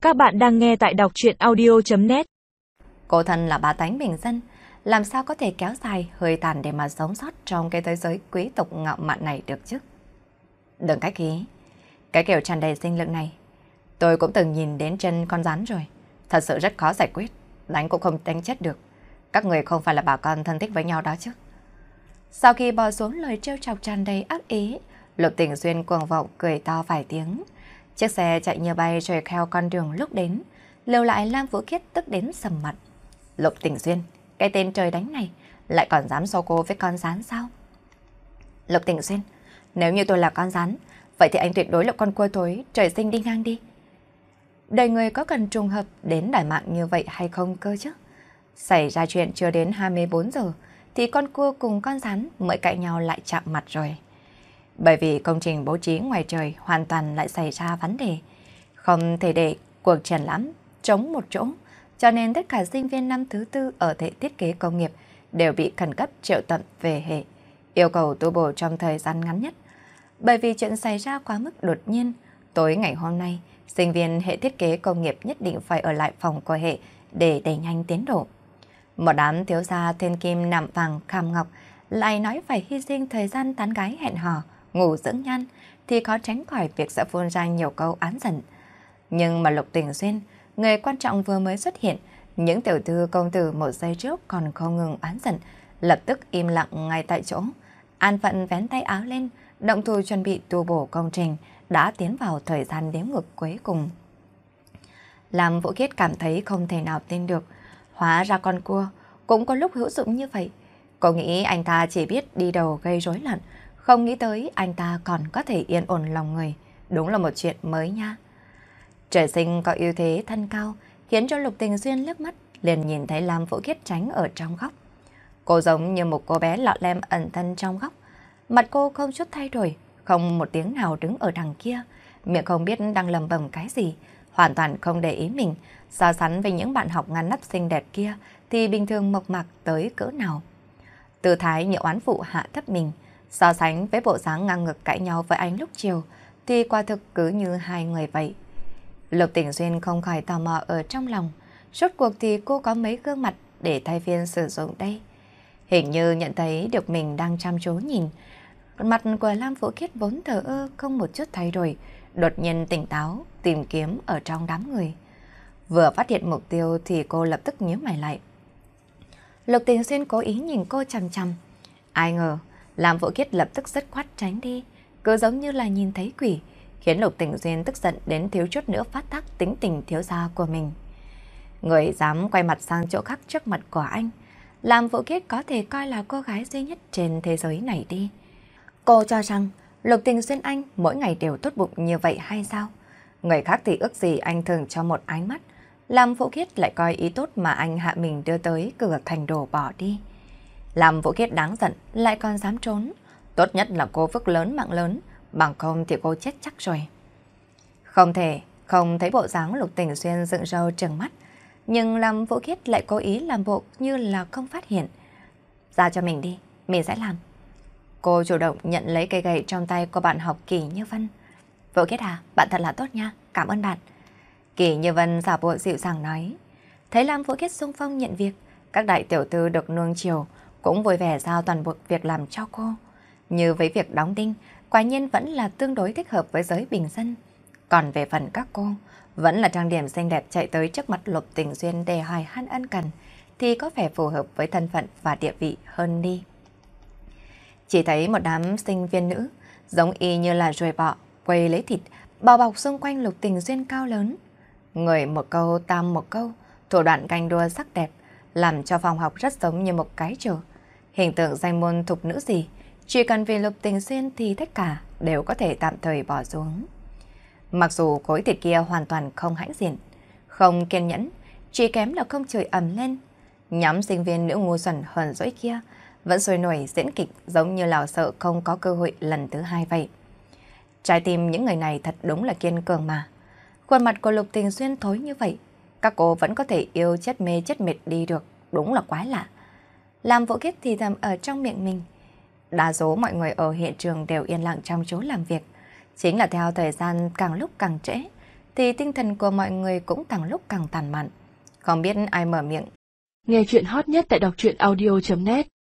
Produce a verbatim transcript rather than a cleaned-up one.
Các bạn đang nghe tại đọc truyện audio chấm net. Cô thân là bá tánh bình dân, làm sao có thể kéo dài hơi tàn để mà sống sót trong cái thế giới quý tộc ngạo mạn này được chứ? Đừng cách khí, cái kiểu tràn đầy sinh lực này, tôi cũng từng nhìn đến chân con rắn rồi. Thật sự rất khó giải quyết, đánh cũng không đánh chết được. Các người không phải là bà con thân thích với nhau đó chứ? Sau khi bò xuống lời trêu chọc tràn đầy ác ý, Lục Tình Xuyên cuồng vọng cười to vài tiếng. Chiếc xe chạy như bay rồi theo con đường lúc đến, lưu lại Lam Vũ Khiết tức đến sầm mặt. Lục Tình Xuyên, cái tên trời đánh này, lại còn dám so cô với con rắn sao? Lục Tình Xuyên, nếu như tôi là con rắn, vậy thì anh tuyệt đối là con cua thối, trời sinh đi ngang đi. Đời người có cần trùng hợp đến đòi mạng như vậy hay không cơ chứ? Xảy ra chuyện chưa đến hai mươi bốn giờ, thì con cua cùng con rắn mới cãi nhau lại chạm mặt rồi. Bởi vì công trình bố trí ngoài trời hoàn toàn lại xảy ra vấn đề. Không thể để cuộc triển lãm trống một chỗ, cho nên tất cả sinh viên năm thứ tư ở hệ thiết kế công nghiệp đều bị khẩn cấp triệu tập về hệ, yêu cầu tu bổ trong thời gian ngắn nhất. Bởi vì chuyện xảy ra quá mức đột nhiên, tối ngày hôm nay, sinh viên hệ thiết kế công nghiệp nhất định phải ở lại phòng của hệ để đẩy nhanh tiến độ. Một đám thiếu gia thiên kim nạm vàng kham ngọc lại nói phải hy sinh thời gian tán gái hẹn hò, ngủ dưỡng nhan thì khó tránh khỏi việc sẽ phun ra nhiều câu án giận. Nhưng mà Lục Tình Xuyên, người quan trọng vừa mới xuất hiện, những tiểu thư công tử một giây trước còn không ngừng án giận, lập tức im lặng ngay tại chỗ. An phận vén tay áo lên, động thủ chuẩn bị tu bổ công trình, đã tiến vào thời gian đếm ngược cuối cùng. Lam Vũ Khiết cảm thấy không thể nào tin được, hóa ra con cua cũng có lúc hữu dụng như vậy. Cô nghĩ anh ta chỉ biết đi đầu gây rối loạn, không nghĩ tới anh ta còn có thể yên ổn lòng người. Đúng là một chuyện mới nha. Trời sinh có ưu thế thân cao, khiến cho Lục Tình Xuyên liếc mắt liền nhìn thấy Lam Vũ Khiết tránh ở trong góc. Cô giống như một cô bé lọ lem ẩn thân trong góc. Mặt cô không chút thay đổi, không một tiếng nào đứng ở đằng kia, miệng không biết đang lầm bầm cái gì, hoàn toàn không để ý mình. So sánh với những bạn học ngăn nắp xinh đẹp kia thì bình thường mộc mạc tới cỡ nào. Tư thái như oán phụ hạ thấp mình, so sánh với bộ dáng ngang ngược cãi nhau với anh lúc chiều thì quả thực cứ như hai người vậy. Lục Tình Xuyên không khỏi tò mò ở trong lòng, rốt cuộc thì cô có mấy gương mặt để thay phiên sử dụng đây. Hình như nhận thấy được mình đang chăm chú nhìn, mặt của Lam Vũ Khiết vốn thờ ơ không một chút thay đổi, đột nhiên tỉnh táo tìm kiếm ở trong đám người. Vừa phát hiện mục tiêu thì cô lập tức nhíu mày lại. Lục Tình Xuyên cố ý nhìn cô chằm chằm. Ai ngờ Lam Vũ Khiết lập tức dứt khoát tránh đi, cứ giống như là nhìn thấy quỷ, khiến Lục Tình Xuyên tức giận đến thiếu chút nữa phát tác tính tình thiếu gia của mình. Người dám quay mặt sang chỗ khác trước mặt của anh, Lam Vũ Khiết có thể coi là cô gái duy nhất trên thế giới này đi. Cô cho rằng Lục Tình Xuyên anh mỗi ngày đều tốt bụng như vậy hay sao? Người khác thì ước gì anh thường cho một ánh mắt, Lam Vũ Khiết lại coi ý tốt mà anh hạ mình đưa tới cửa thành đồ bỏ đi. Lam Vũ Khiết đáng giận lại còn dám trốn. Tốt nhất là cô vứt lớn mạng lớn, bằng không thì cô chết chắc rồi. Không thể không thấy bộ dáng Lục Tình Xuyên dựng râu trừng mắt, nhưng Lam Vũ Khiết lại cố ý làm bộ như là không phát hiện. Ra cho mình đi, mình sẽ làm. Cô chủ động nhận lấy cây gậy trong tay của bạn học Kỳ Như Vân. Vũ Khiết à, bạn thật là tốt nha, cảm ơn bạn. Kỳ Như Vân giả bộ dịu dàng nói. Thấy Lam Vũ Khiết xung phong nhận việc, các đại tiểu thư được nuông chiều cũng vui vẻ giao toàn bộ việc làm cho cô. Như với việc đóng đinh, quả nhiên vẫn là tương đối thích hợp với giới bình dân. Còn về phần các cô, vẫn là trang điểm xinh đẹp chạy tới trước mặt Lục Tình Xuyên để hỏi han ân cần, thì có vẻ phù hợp với thân phận và địa vị hơn đi. Chỉ thấy một đám sinh viên nữ, giống y như là ruồi bọ, quây lấy thịt, bao bọc xung quanh Lục Tình Xuyên cao lớn. Người một câu tam một câu, thủ đoạn canh đua sắc đẹp, làm cho phòng học rất giống như một cái chợ. Hình tượng danh môn thục nữ gì, chỉ cần vì Lục Tình Xuyên thì tất cả đều có thể tạm thời bỏ xuống. Mặc dù khối thịt kia hoàn toàn không hãnh diện, không kiên nhẫn, chỉ kém là không chửi ầm lên. Nhóm sinh viên nữ ngu xuẩn hờn dỗi kia vẫn sôi nổi diễn kịch giống như là sợ không có cơ hội lần thứ hai vậy. Trái tim những người này thật đúng là kiên cường mà. Khuôn mặt của Lục Tình Xuyên thối như vậy, các cô vẫn có thể yêu chết mê chết mệt đi được, đúng là quái lạ. Làm Vũ Khiết thì thầm ở trong miệng mình. Đa số mọi người ở hiện trường đều yên lặng chăm chú làm việc. Chính là theo thời gian càng lúc càng trễ, thì tinh thần của mọi người cũng càng lúc càng tàn mạn. Không biết ai mở miệng. Nghe chuyện hot nhất tại đọc truyện audio chấm net